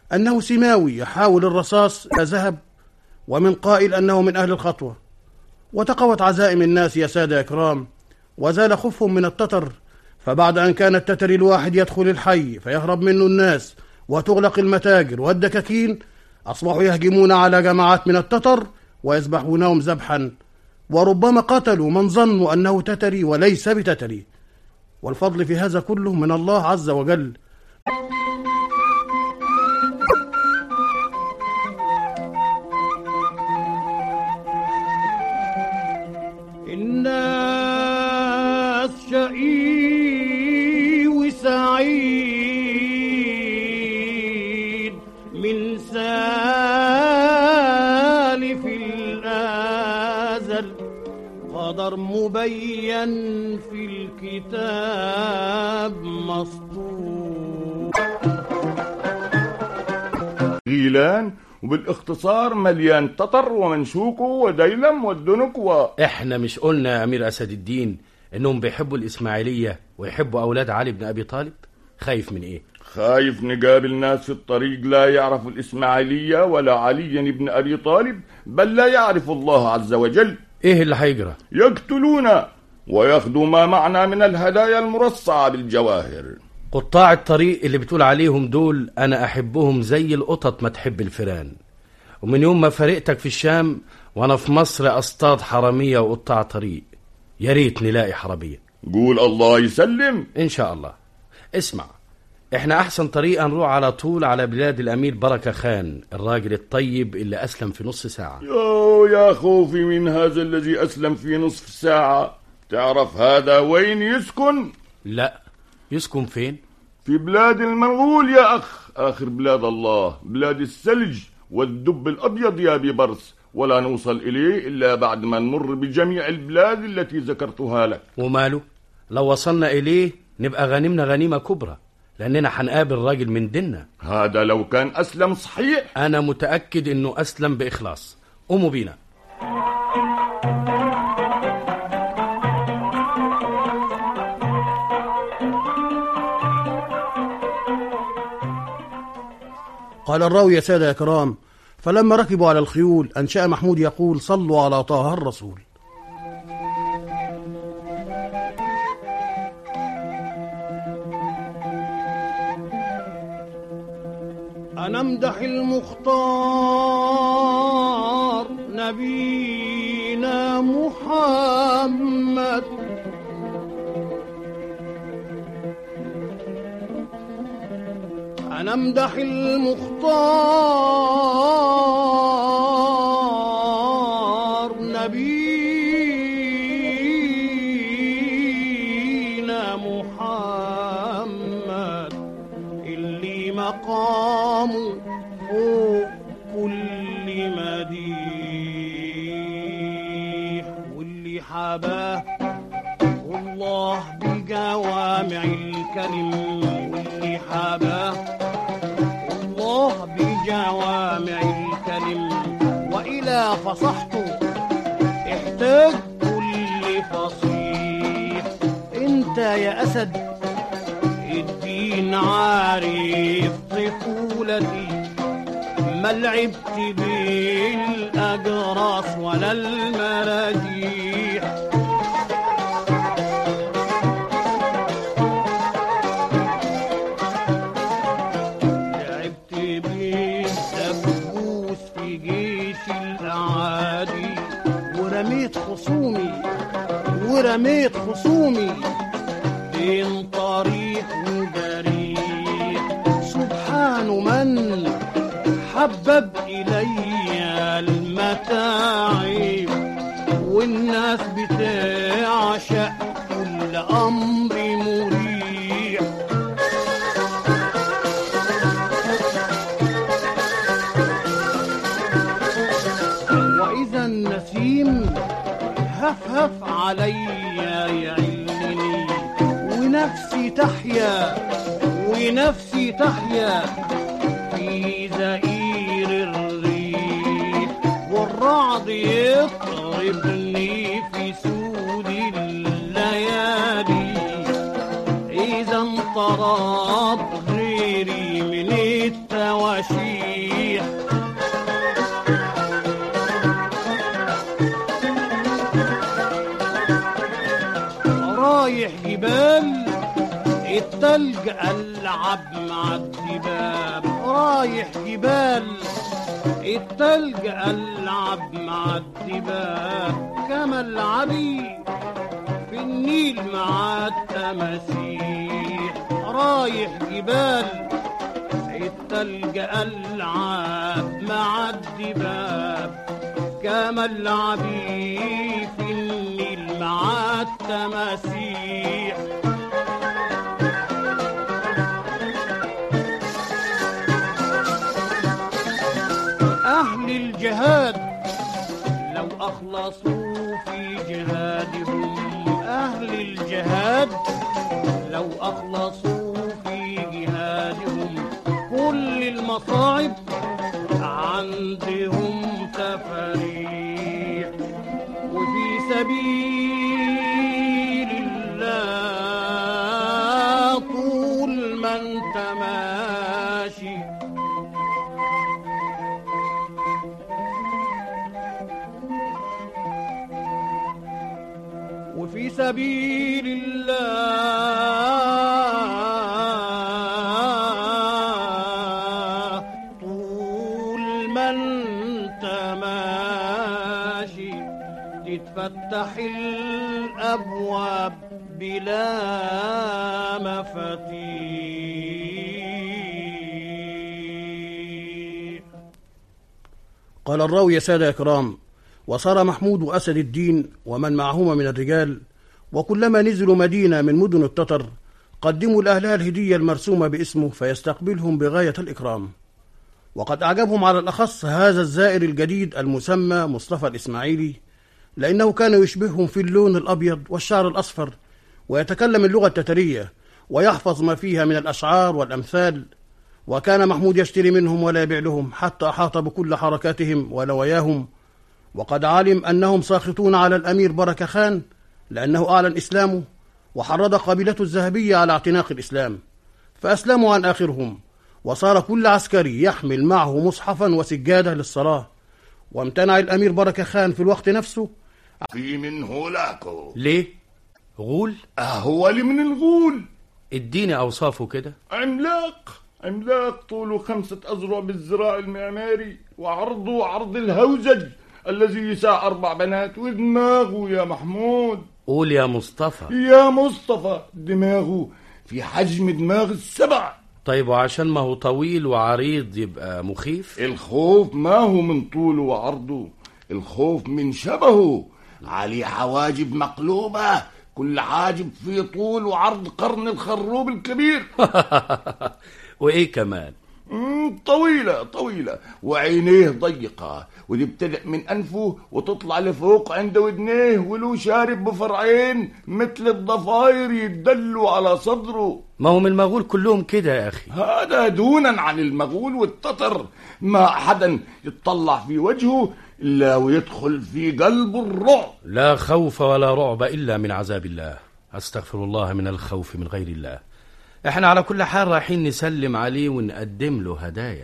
أنه سماوي يحاول الرصاص إلى ذهب، ومن قائل أنه من أهل الخطوة. وتقوت عزائم الناس يا سادة إكرام، وزال خوفهم من التتر، فبعد أن كان التتري الواحد يدخل الحي فيهرب منه الناس وتغلق المتاجر والدكاكين، أصبحوا يهجمون على جماعات من التتر ويذبحونهم ذبحا، وربما قتلوا من ظنوا أنه تتري وليس بتتري. والفضل في هذا كله من الله عز وجل. الناس شقي وسعيد من سالف الأزل، قدر مبين في الكتاب مسطور. غيلان وبالاختصار مليان تتر ومنشوكه وديلم والدنك احنا مش قلنا يا امير اسد الدين انهم بيحبوا الاسماعيليه ويحبوا اولاد علي بن ابي طالب؟ خايف من ايه؟ خايف نقابل ناس في الطريق لا يعرفوا الاسماعيليه ولا علي بن ابي طالب، بل لا يعرف الله عز وجل. ايه اللي هيجرى؟ يقتلونا وياخذوا ما معنا من الهدايا المرصعه بالجواهر. قطاع الطريق اللي بتقول عليهم دول أنا أحبهم زي القطط ما تحب الفيران، ومن يوم ما فرقتك في الشام وأنا في مصر أصطاد حرامية وقطاع طريق. يا ريت نلاقي حرامية. قول الله يسلم. إن شاء الله. اسمع، إحنا أحسن طريقة نروح على طول على بلاد الأمير بركة خان، الراجل الطيب اللي أسلم في نص ساعة. يا خوفي من هذا الذي أسلم في نصف ساعة. تعرف هذا وين يسكن؟ لا، يسكن فين؟ في بلاد المنغول يا أخ، آخر بلاد الله، بلاد الثلج والدب الأبيض يا ببرص، ولا نوصل إليه إلا بعد ما نمر بجميع البلاد التي ذكرتها لك. وماله؟ لو وصلنا إليه نبقى غنمنا غنيمة كبرى، لأننا هنقابل راجل من ديننا. هذا لو كان أسلم صحيح. أنا متأكد إنه أسلم بإخلاص. قوموا بينا. قال الراوي يا سادة إكرام: فلما ركبوا على الخيول أنشأ محمود يقول: صلوا على طه الرسول. أنا امدح المختار نبينا محمد، أنا امدح المختار نبينا محمد، اللي مقامه فوق كل مديح، واللي حباه والله بجوامع الكلم، واللي حباه الله بجوامع الكلم، وإلى فصحته احتاج كل فصيح. انت يا أسد الدين عارف طفولتي، ما لعبت بالأجراس ولا المراجيح، لعبت بالدبوس في جيش الأعادي، ورميت خصومي بين طريق وبريح. سبحان من حبب إلي المتاعب، والناس بتعشق كل أمر مريح. وإذا النسيم هفهف علي يعلني، ونفسي تحيا في زئير الريح، والرعد يطربني في سود الليالي. إذا انطرد غيري من التوجه تماشيح. رايح جبال التلج ألعب مع الدباب، رايح جبال التلج ألعب مع الدباب، كما العبي في النيل مع التماسيح. رايح جبال التلج ألعب مع الدباب، كما العبي في النيل مع التماسيح. أهل الجهاد لو أخلصوا في جهادهم، أهل الجهاد لو أخلصوا في جهادهم، كل المصاعب عندهم تفاريح. وفي سبيل الله طول ما انت ماشي، وفي سبيل الله طول ما انت ماشي، تتفتح الأبواب بلا مفاتيح. قال الراوي: يا سادة يا كرام، وصار محمود وأسد الدين ومن معهما من الرجال، وكلما نزلوا مدينة من مدن التتر قدموا لأهلها الهدية المرسومة باسمه فيستقبلهم بغاية الإكرام. وقد أعجبهم على الأخص هذا الزائر الجديد المسمى مصطفى الإسماعيلي، لأنه كان يشبههم في اللون الأبيض والشعر الأصفر، ويتكلم اللغة التترية ويحفظ ما فيها من الأشعار والأمثال. وكان محمود يشتري منهم ولا يبيع لهم، حتى أحاط بكل حركاتهم ولوياهم. وقد علم أنهم ساخطون على الأمير بركة خان لأنه أعلن إسلامه وحرض قبيلته الذهبية على اعتناق الإسلام، فأسلموا عن آخرهم، وصار كل عسكري يحمل معه مصحفا وسجادة للصلاة. وامتنع الأمير بركة خان في الوقت نفسه في منه لاكو. ليه؟ غول؟ هو اللي من الغول. اديني أوصافه كده. عملاق طوله 5 أذرع بالذراع المعماري، وعرضه عرض الهوزج الذي يسع 4 بنات، ودماغه يا محمود. قول يا مصطفى. يا مصطفى، دماغه في حجم دماغ السبع. طيب وعشان ما هو طويل وعريض يبقى مخيف؟ الخوف ما هو من طوله وعرضه، الخوف من شبهه. عليه حواجب مقلوبة، كل حاجب في طول وعرض قرن الخروب الكبير. وإيه كمان؟ طويلة وعينيه ضيقة، ودي بتبدأ من أنفه وتطلع لفوق عند ودنيه، ولو شارب بفرعين مثل الضفاير يدلوا على صدره. ما هو من المغول كلهم كده يا أخي. هذا دونا عن المغول والتتر، ما أحدا يتطلع في وجهه إلا ويدخل في قلب الرعب. لا خوف ولا رعب إلا من عذاب الله. أستغفر الله من الخوف من غير الله. احنا على كل حال رايحين نسلم عليه ونقدم له هدايا.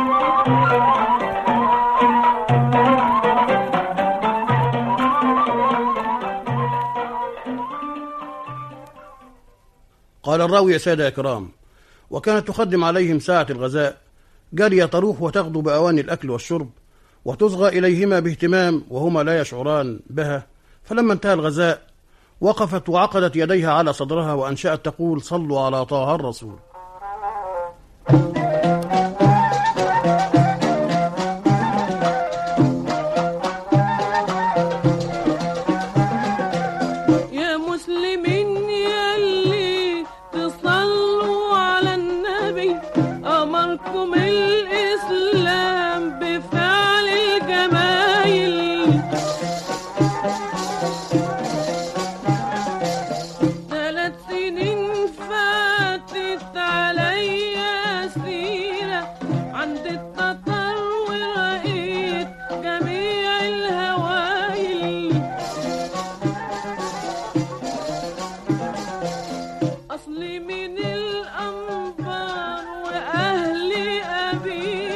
قال الراوي: يا سادة يا كرام، وكانت تقدم عليهم ساعة الغذاء جارية تروح وتغدو بأواني الأكل والشرب، وتصغى إليهما باهتمام وهما لا يشعران بها. فلما انتهى الغذاء وقفت وعقدت يديها على صدرها وأنشأت تقول: صلوا على طه الرسول. يا مسلمين ياللي تصلوا على النبي، أمركم الإسلام بفعل الجمايل. 3 سنين فاتت عليا سيرة عند التتر، ورأيت جميع الهوايل. أصلي من الأنبار وأهلي أبي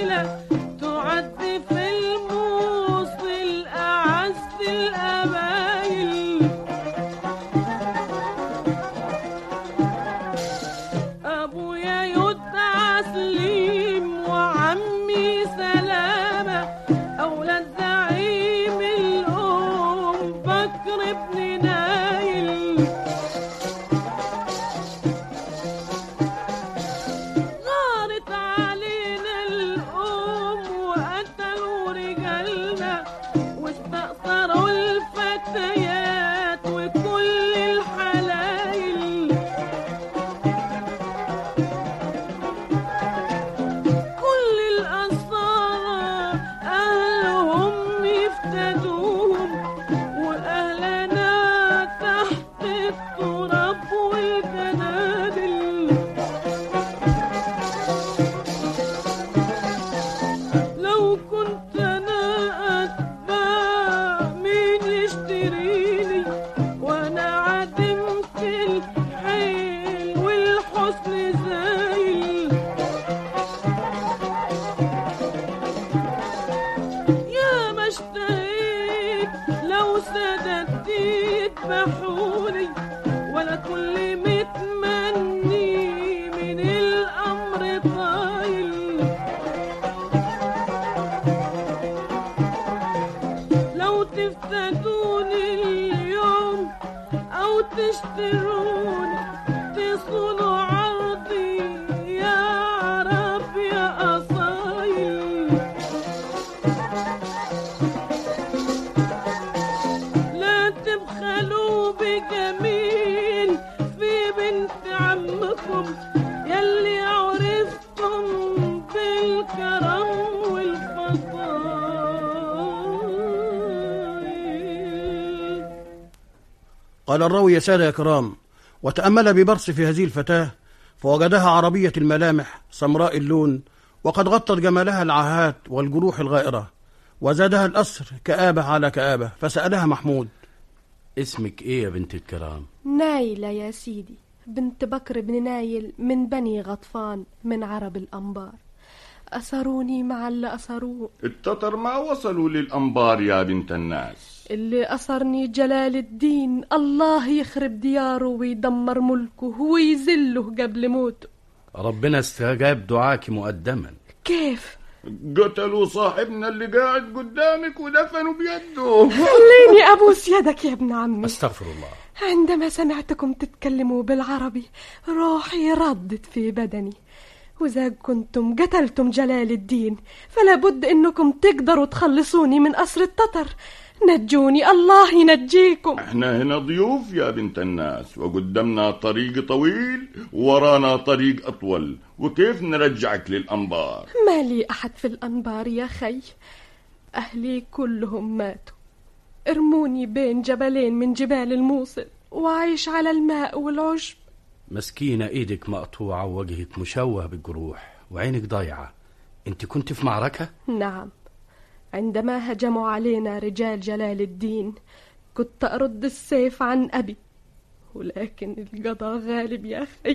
قال الراوي: يا سادة يا كرام، وتأمل ببرص في هذه الفتاة فوجدها عربية الملامح سمراء اللون، وقد غطت جمالها العاهات والجروح الغائرة، وزادها الأسر كآبة على كآبة. فسألها محمود: اسمك ايه يا بنت الكرام؟ نايلة يا سيدي، بنت بكر بن نايل من بني غطفان من عرب الأنبار. أسروني مع اللي أسروه. التتر ما وصلوا للأنبار يا بنت الناس. اللي أسرني جلال الدين، الله يخرب دياره ويدمر ملكه ويذله قبل موته. ربنا استجاب دعاك مقدما. كيف؟ قتلوا صاحبنا اللي قاعد قدامك ودفنوا بيده. خليني أبوس يدك يا ابن عمي. استغفر الله. عندما سمعتكم تتكلموا بالعربي روحي ردت في بدني، وإذا كنتم قتلتم جلال الدين فلا بد إنكم تقدروا تخلصوني من أسر التتر. نجوني، الله ينجيكم. احنا هنا ضيوف يا بنت الناس، وقدامنا طريق طويل وورانا طريق أطول، وكيف نرجعك للأنبار؟ ما لي أحد في الأنبار يا خي، أهلي كلهم ماتوا. ارموني بين جبلين من جبال الموصل وعيش على الماء والعشب. مسكينة، ايدك مقطوعة ووجهك مشوه بالجروح وعينك ضايعة. انت كنت في معركة؟ نعم، عندما هجموا علينا رجال جلال الدين كنت أرد السيف عن أبي، ولكن القضاء غالب يا أخي.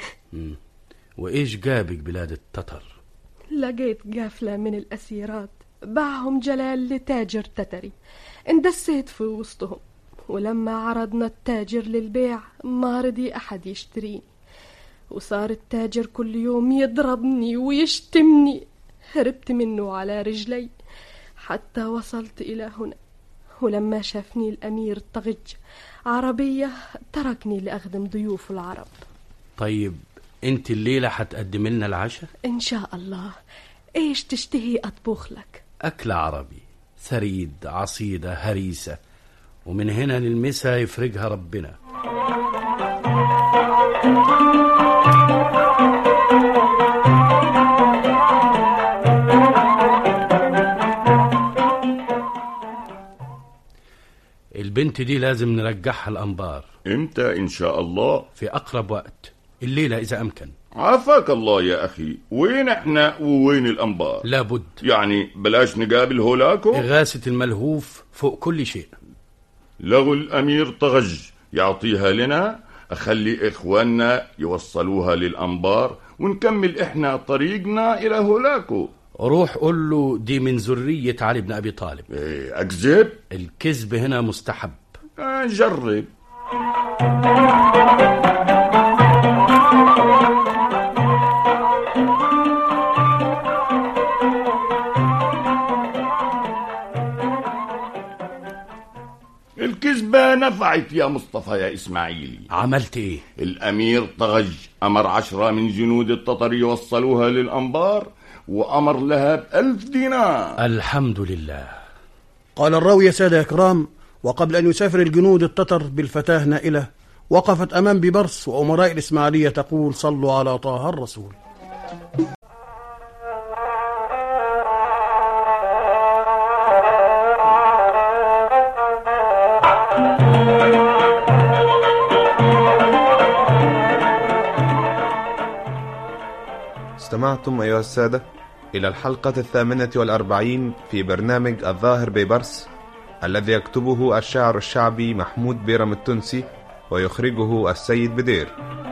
وإيش جابك بلاد التتر؟ لقيت قافلة من الأسيرات باعهم جلال لتاجر تتري، اندسيت في وسطهم، ولما عرضنا التاجر للبيع ما رضي أحد يشتريني، وصار التاجر كل يوم يضربني ويشتمني. هربت منه على رجلي حتى وصلت إلى هنا، ولما شافني الأمير الطغج عربية تركني لأخدم ضيوف العرب. طيب انت الليلة هتقدم لنا العشاء؟ إن شاء الله. إيش تشتهي أطبخ لك؟ أكل عربي، ثريد، عصيدة، هريسة، ومن هنا للمسا يفرجها ربنا. البنت دي لازم نرجعها الأنبار. امتى إن شاء الله؟ في أقرب وقت، الليلة إذا أمكن. عافاك الله يا أخي، وين احنا ووين الأنبار؟ لابد، يعني بلاش نقابل هولاكو؟ إغاثة الملهوف فوق كل شيء. لغو الأمير طغج يعطيها لنا، أخلي إخواننا يوصلوها للأنبار ونكمل إحنا طريقنا إلى هولاكو. روح قول له دي من ذرية علي بن أبي طالب. إيه، أكذب؟ الكذب هنا مستحب. جرب. الكذبة نفعت يا مصطفى يا إسماعيلي. عملت إيه؟ الأمير طغج أمر 10 من جنود التتر يوصلوها للأنبار، وأمر لها ب1000 دينار. الحمد لله. قال الراوي: يا سادة يا كرام، وقبل أن يسافر الجنود التتر بالفتاة نائلة وقفت أمام ببرص وأمراء الإسماعيلية تقول: صلوا على طه الرسول. استمعتم أيها السادة إلى الحلقة 48 في برنامج الظاهر ببرص، الذي يكتبه الشاعر الشعبي محمود بيرم التونسي ويخرجه السيد بدير.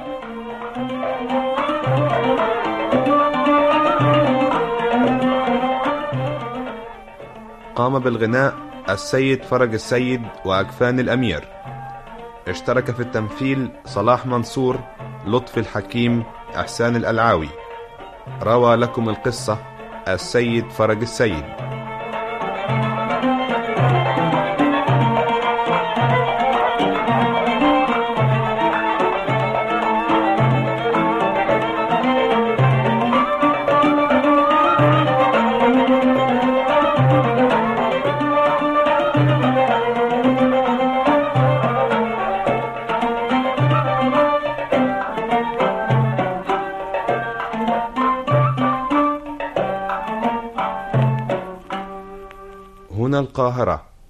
قام بالغناء السيد فرج السيد وأكفان الأمير. اشترك في التمثيل صلاح منصور، لطفي الحكيم، إحسان الألعاوي. روى لكم القصة السيد فرج السيد. هنا القاهرة.